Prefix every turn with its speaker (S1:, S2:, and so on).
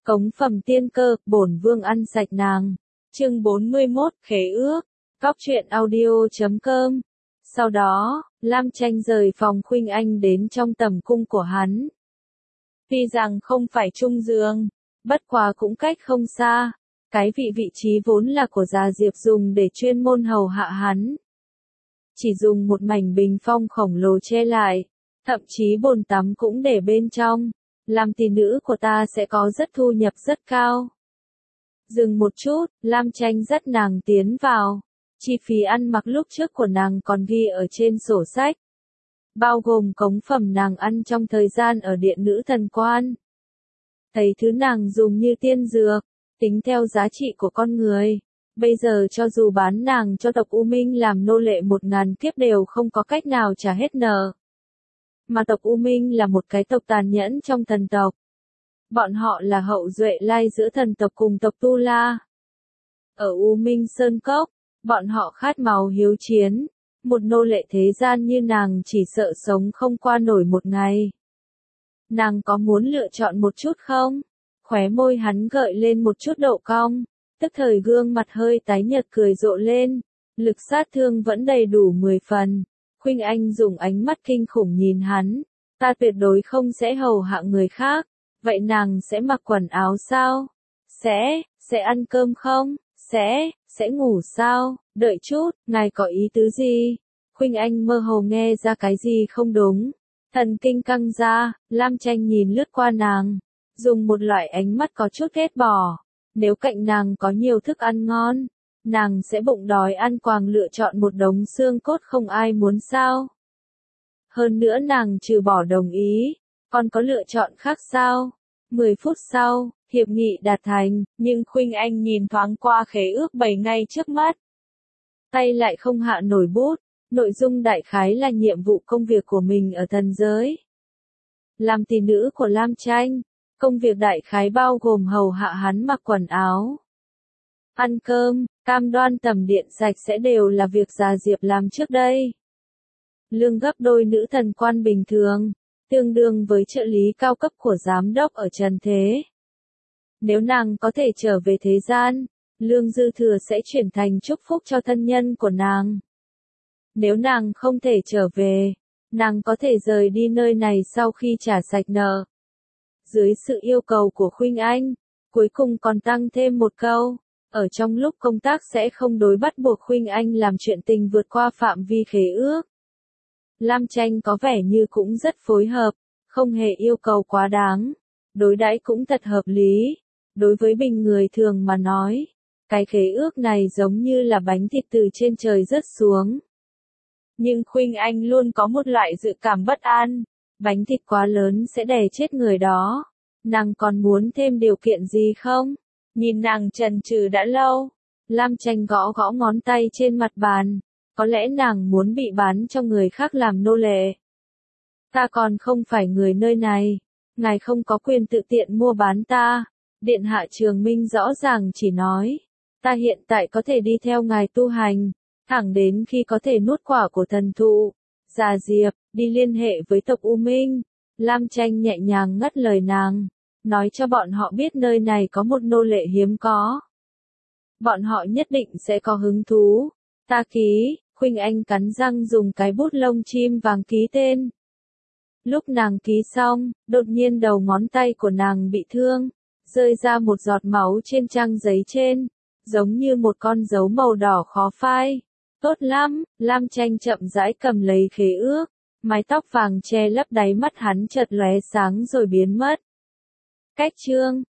S1: Cống phẩm tiên cơ, bổn vương ăn sạch nàng. Chương 41, khế ước. Cóc truyện audio.com. Sau đó, Lam Tranh rời phòng Khuynh Anh đến trong tầm cung của hắn. Tuy rằng không phải chung giường, bất quá cũng cách không xa. Cái vị trí vốn là của Già Diệp dùng để chuyên môn hầu hạ hắn. Chỉ dùng một mảnh bình phong khổng lồ che lại, thậm chí bồn tắm cũng để bên trong. Làm tỷ nữ của ta sẽ có thu nhập rất cao. Dừng một chút, Lam Tranh dắt nàng tiến vào. Chi phí ăn mặc lúc trước của nàng còn ghi ở trên sổ sách. Bao gồm cống phẩm nàng ăn trong thời gian ở điện nữ thần quan. Thấy thứ nàng dùng như tiên dược, tính theo giá trị của con người. Bây giờ cho dù bán nàng cho tộc U Minh làm nô lệ 1000 kiếp đều không có cách nào trả hết nợ. Mà tộc U Minh là một cái tộc tàn nhẫn trong thần tộc. Bọn họ là hậu duệ lai giữa thần tộc cùng tộc Tu La. Ở U Minh Sơn Cốc, bọn họ khát máu hiếu chiến. Một nô lệ thế gian như nàng chỉ sợ sống không qua nổi một ngày. Nàng có muốn lựa chọn một chút không? Khóe môi hắn gợi lên một chút độ cong. Tức thời gương mặt hơi tái nhợt cười rộ lên. Lực sát thương vẫn đầy đủ 10 phần. Khuynh Anh dùng ánh mắt kinh khủng nhìn hắn. Ta tuyệt đối không sẽ hầu hạ người khác. Vậy nàng sẽ mặc quần áo sao? Sẽ ăn cơm không? Sẽ ngủ sao? Đợi chút, ngài có ý tứ gì? Khuynh Anh mơ hồ nghe ra cái gì không đúng. Thần kinh căng ra, Lam Tranh nhìn lướt qua nàng. Dùng một loại ánh mắt có chút ghét bỏ. Nếu cạnh nàng có nhiều thức ăn ngon, nàng sẽ bụng đói ăn quàng lựa chọn một đống xương cốt không ai muốn sao. Hơn nữa nàng trừ bỏ đồng ý, còn có lựa chọn khác sao? 10 phút sau, hiệp nghị đạt thành, nhưng Khuynh Anh nhìn thoáng qua khế ước 7 ngày trước mắt. Tay lại không hạ nổi bút, nội dung đại khái là nhiệm vụ công việc của mình ở thần giới. Làm tỷ nữ của Lam Tranh, công việc đại khái bao gồm hầu hạ hắn mặc quần áo, ăn cơm, cam đoan tầm điện sạch sẽ đều là việc Già Diệp làm trước đây. Lương gấp đôi nữ thần quan bình thường, tương đương với trợ lý cao cấp của giám đốc ở trần thế. Nếu nàng có thể trở về thế gian, lương dư thừa sẽ chuyển thành chúc phúc cho thân nhân của nàng. Nếu nàng không thể trở về, nàng có thể rời đi nơi này sau khi trả sạch nợ. Dưới sự yêu cầu của Khuynh Anh, cuối cùng còn tăng thêm một câu, ở trong lúc công tác sẽ không đối bắt buộc Khuynh Anh làm chuyện tình vượt qua phạm vi khế ước. Lam Tranh có vẻ như cũng rất phối hợp, không hề yêu cầu quá đáng, đối đãi cũng thật hợp lý. Đối với bình người thường mà nói, cái khế ước này giống như là bánh thịt từ trên trời rớt xuống. Nhưng Khuynh Anh luôn có một loại dự cảm bất an, bánh thịt quá lớn sẽ đè chết người đó. Nàng còn muốn thêm điều kiện gì không? Nhìn nàng chần chừ đã lâu, Lam Tranh gõ gõ ngón tay trên mặt bàn. Có lẽ nàng muốn bị bán cho người khác làm nô lệ. Ta còn không phải người nơi này. Ngài không có quyền tự tiện mua bán ta. Điện hạ Trường Minh rõ ràng chỉ nói. Ta hiện tại có thể đi theo ngài tu hành. Thẳng đến khi có thể nuốt quả của thần thụ. Già Diệp, đi liên hệ với tộc U Minh. Lam Tranh nhẹ nhàng ngắt lời nàng. Nói cho bọn họ biết nơi này có một nô lệ hiếm có. Bọn họ nhất định sẽ có hứng thú. Ta ký. Khuynh Anh cắn răng dùng cái bút lông chim vàng ký tên. Lúc nàng ký xong, đột nhiên đầu ngón tay của nàng bị thương, rơi ra một giọt máu trên trang giấy trên, giống như một con dấu màu đỏ khó phai. Tốt lắm, Lam Tranh chậm rãi cầm lấy khế ước, mái tóc vàng che lấp đáy mắt hắn chợt lóe sáng rồi biến mất. Cách chương